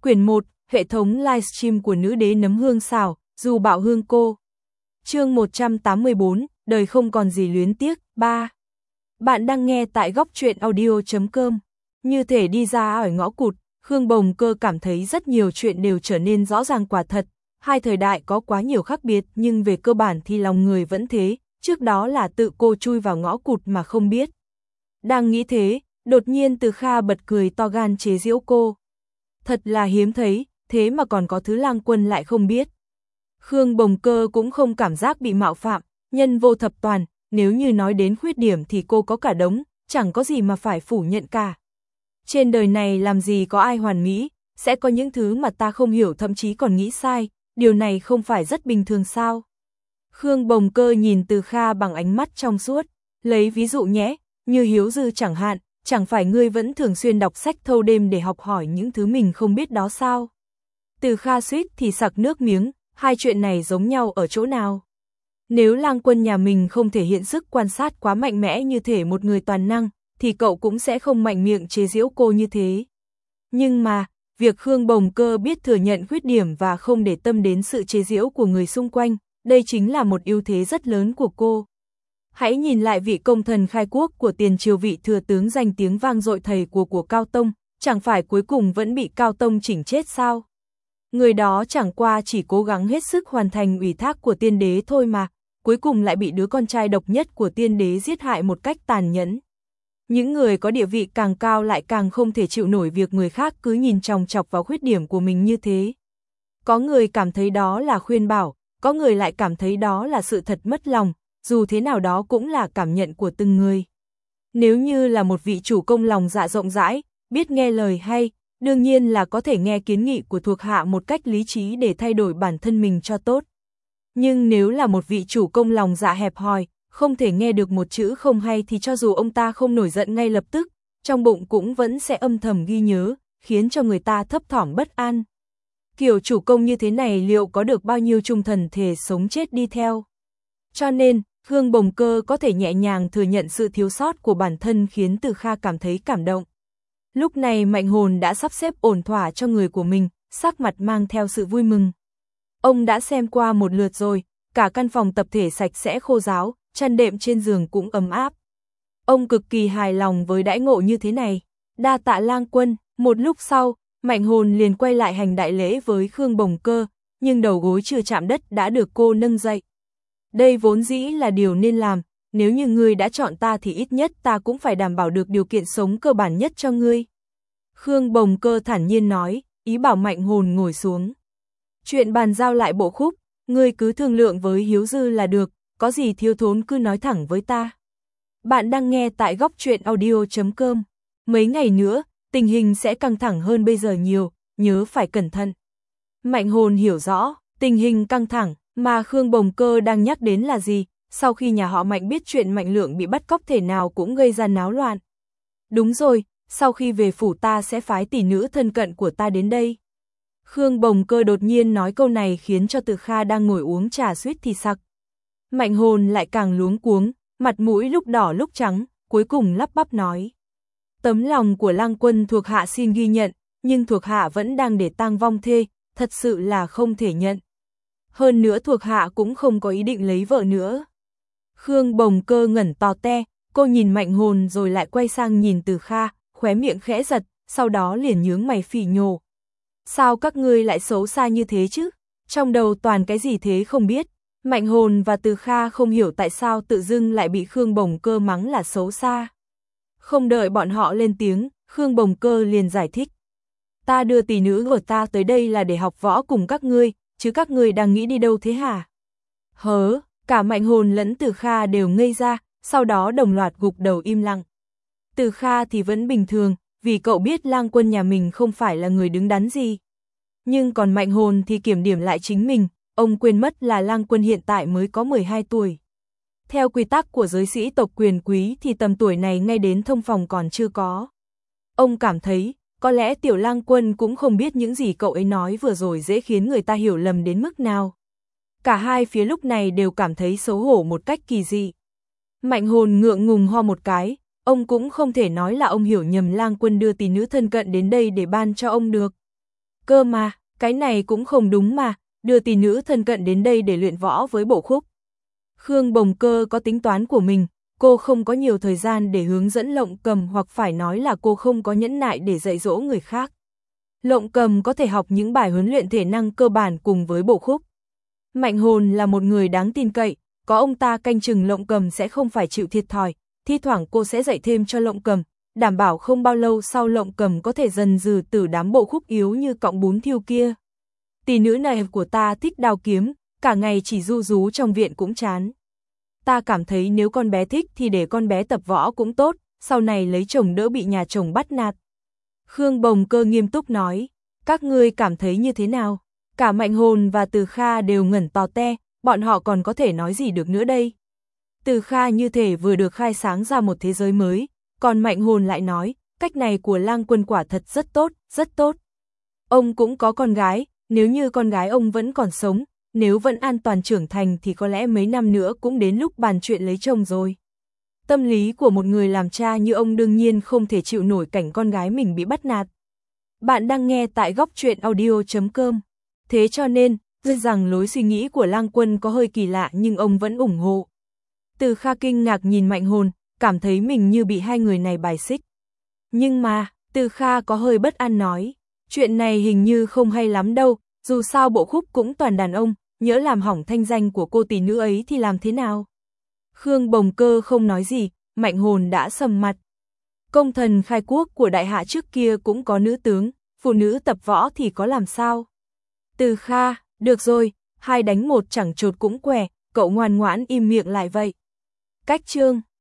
Quyển 1, hệ thống livestream của nữ đế nấm hương xào, dù bạo hương cô. Chương 184, đời không còn gì luyến tiếc, 3. Bạn đang nghe tại góc truyện audio.com. Như thể đi ra ở ngõ cụt, Khương Bồng Cơ cảm thấy rất nhiều chuyện đều trở nên rõ ràng quả thật. Hai thời đại có quá nhiều khác biệt nhưng về cơ bản thì lòng người vẫn thế, trước đó là tự cô chui vào ngõ cụt mà không biết. Đang nghĩ thế, đột nhiên Từ Kha bật cười to gan chế giễu cô. Thật là hiếm thấy, thế mà còn có thứ Lang Quân lại không biết. Khương Bồng Cơ cũng không cảm giác bị mạo phạm, nhân vô thập toàn, nếu như nói đến khuyết điểm thì cô có cả đống, chẳng có gì mà phải phủ nhận cả. Trên đời này làm gì có ai hoàn mỹ, sẽ có những thứ mà ta không hiểu thậm chí còn nghĩ sai, điều này không phải rất bình thường sao? Khương Bồng Cơ nhìn Từ Kha bằng ánh mắt trong suốt, lấy ví dụ nhé, như Hiếu Dư chẳng hạn, chẳng phải ngươi vẫn thường xuyên đọc sách thâu đêm để học hỏi những thứ mình không biết đó sao? Từ Kha suýt thì sặc nước miếng, hai chuyện này giống nhau ở chỗ nào? Nếu Lang Quân nhà mình không thể hiện sức quan sát quá mạnh mẽ như thể một người toàn năng, thì cậu cũng sẽ không mạnh miệng chế giễu cô như thế. Nhưng mà, việc Khương Bồng Cơ biết thừa nhận khuyết điểm và không để tâm đến sự chế giễu của người xung quanh, đây chính là một ưu thế rất lớn của cô. Hãy nhìn lại vị công thần khai quốc của tiền triều, vị thừa tướng danh tiếng vang dội thầy của Cao Tông, chẳng phải cuối cùng vẫn bị Cao Tông chỉnh chết sao? Người đó chẳng qua chỉ cố gắng hết sức hoàn thành ủy thác của tiên đế thôi mà, cuối cùng lại bị đứa con trai độc nhất của tiên đế giết hại một cách tàn nhẫn. Những người có địa vị càng cao lại càng không thể chịu nổi việc người khác cứ nhìn chòng chọc vào khuyết điểm của mình như thế. Có người cảm thấy đó là khuyên bảo, có người lại cảm thấy đó là sự thật mất lòng, dù thế nào đó cũng là cảm nhận của từng người. Nếu như là một vị chủ công lòng dạ rộng rãi, biết nghe lời hay, đương nhiên là có thể nghe kiến nghị của thuộc hạ một cách lý trí để thay đổi bản thân mình cho tốt. Nhưng nếu là một vị chủ công lòng dạ hẹp hòi, không thể nghe được một chữ không hay thì cho dù ông ta không nổi giận ngay lập tức, trong bụng cũng vẫn sẽ âm thầm ghi nhớ, khiến cho người ta thấp thỏm bất an. Kiểu chủ công như thế này liệu có được bao nhiêu trung thần thể sống chết đi theo? Cho nên, Khương Bồng Cơ có thể nhẹ nhàng thừa nhận sự thiếu sót của bản thân khiến Từ Kha cảm thấy cảm động. Lúc này Mạnh Hồn đã sắp xếp ổn thỏa cho người của mình, sắc mặt mang theo sự vui mừng. Ông đã xem qua một lượt rồi, cả căn phòng tập thể sạch sẽ khô ráo, chăn đệm trên giường cũng ấm áp. Ông cực kỳ hài lòng với đãi ngộ như thế này. Đa tạ Lang Quân. Một lúc sau, Mạnh Hồn liền quay lại hành đại lễ với Khương Bồng Cơ, nhưng đầu gối chưa chạm đất đã được cô nâng dậy. Đây vốn dĩ là điều nên làm, nếu như ngươi đã chọn ta thì ít nhất ta cũng phải đảm bảo được điều kiện sống cơ bản nhất cho ngươi. Khương Bồng Cơ thản nhiên nói, ý bảo Mạnh Hồn ngồi xuống. Chuyện bàn giao lại bộ khúc, ngươi cứ thương lượng với Hiếu Dư là được, có gì thiếu thốn cứ nói thẳng với ta. Bạn đang nghe tại góc truyện audio.com. Mấy ngày nữa, tình hình sẽ căng thẳng hơn bây giờ nhiều, nhớ phải cẩn thận. Mạnh Hồn hiểu rõ, tình hình căng thẳng mà Khương Bồng Cơ đang nhắc đến là gì, sau khi nhà họ Mạnh biết chuyện Mạnh Lượng bị bắt cóc thể nào cũng gây ra náo loạn. Đúng rồi, sau khi về phủ ta sẽ phái tỷ nữ thân cận của ta đến đây. Khương Bồng Cơ đột nhiên nói câu này khiến cho Từ Kha đang ngồi uống trà suýt thì sặc. Mạnh Hồn lại càng luống cuống, mặt mũi lúc đỏ lúc trắng, cuối cùng lắp bắp nói. Tấm lòng của Lang Quân thuộc hạ xin ghi nhận, nhưng thuộc hạ vẫn đang để tang vong thê, thật sự là không thể nhận. Hơn nữa thuộc hạ cũng không có ý định lấy vợ nữa. Khương Bồng Cơ ngẩn to te, cô nhìn Mạnh Hồn rồi lại quay sang nhìn Từ Kha, khóe miệng khẽ giật, sau đó liền nhướng mày phỉ nhổ. Sao các ngươi lại xấu xa như thế chứ? Trong đầu toàn cái gì thế không biết. Mạnh Hồn và Từ Kha không hiểu tại sao tự dưng lại bị Khương Bồng Cơ mắng là xấu xa. Không đợi bọn họ lên tiếng, Khương Bồng Cơ liền giải thích. Ta đưa tỷ nữ của ta tới đây là để học võ cùng các ngươi, chứ các ngươi đang nghĩ đi đâu thế hả? Hớ, cả Mạnh Hồn lẫn Từ Kha đều ngây ra, sau đó đồng loạt gục đầu im lặng. Từ Kha thì vẫn bình thường, vì cậu biết Lang Quân nhà mình không phải là người đứng đắn gì. Nhưng còn Mạnh Hồn thì kiểm điểm lại chính mình, ông quên mất là Lang Quân hiện tại mới có 12 tuổi. Theo quy tắc của giới sĩ tộc quyền quý thì tầm tuổi này ngay đến thông phòng còn chưa có. Ông cảm thấy, có lẽ tiểu Lang Quân cũng không biết những gì cậu ấy nói vừa rồi dễ khiến người ta hiểu lầm đến mức nào. Cả hai phía lúc này đều cảm thấy xấu hổ một cách kỳ dị. Mạnh Hồn ngượng ngùng ho một cái, ông cũng không thể nói là ông hiểu nhầm Lang Quân đưa tỷ nữ thân cận đến đây để ban cho ông được. Cơ mà, cái này cũng không đúng mà, đưa tỷ nữ thân cận đến đây để luyện võ với Bộ Khúc. Khương Bồng Cơ có tính toán của mình, cô không có nhiều thời gian để hướng dẫn Lộng Cầm, hoặc phải nói là cô không có nhẫn nại để dạy dỗ người khác. Lộng Cầm có thể học những bài huấn luyện thể năng cơ bản cùng với Bộ Khúc. Mạnh Hồn là một người đáng tin cậy, có ông ta canh chừng Lộng Cầm sẽ không phải chịu thiệt thòi, thi thoảng cô sẽ dạy thêm cho Lộng Cầm, đảm bảo không bao lâu sau Lộng Cầm có thể dần dừ từ đám Bộ Khúc yếu như cọng bún thiêu kia. Tỷ nữ này của ta thích đao kiếm, cả ngày chỉ ru rú trong viện cũng chán. Ta cảm thấy nếu con bé thích thì để con bé tập võ cũng tốt, sau này lấy chồng đỡ bị nhà chồng bắt nạt. Khương Bồng Cơ nghiêm túc nói, các ngươi cảm thấy như thế nào? Cả Mạnh Hồn và Từ Kha đều ngẩn to te, bọn họ còn có thể nói gì được nữa đây? Từ Kha như thể vừa được khai sáng ra một thế giới mới, còn Mạnh Hồn lại nói, cách này của Lang Quân quả thật rất tốt, rất tốt. Ông cũng có con gái, nếu như con gái ông vẫn còn sống, nếu vẫn an toàn trưởng thành thì có lẽ mấy năm nữa cũng đến lúc bàn chuyện lấy chồng rồi. Tâm lý của một người làm cha như ông đương nhiên không thể chịu nổi cảnh con gái mình bị bắt nạt. Bạn đang nghe tại góc truyện audio.com. Thế cho nên, tuy rằng lối suy nghĩ của Lang Quân có hơi kỳ lạ nhưng ông vẫn ủng hộ. Từ Kha kinh ngạc nhìn Mạnh Hồn, cảm thấy mình như bị hai người này bài xích. Nhưng mà, Từ Kha có hơi bất an nói, chuyện này hình như không hay lắm đâu, dù sao Bộ Khúc cũng toàn đàn ông, nhỡ làm hỏng thanh danh của cô tỷ nữ ấy thì làm thế nào? Khương Bồng Cơ không nói gì, Mạnh Hồn đã sầm mặt. Công thần khai quốc của đại hạ trước kia cũng có nữ tướng, phụ nữ tập võ thì có làm sao? Từ Kha, được rồi, 2 đánh 1 chẳng chột cũng què, cậu ngoan ngoãn im miệng lại vậy. Cách chương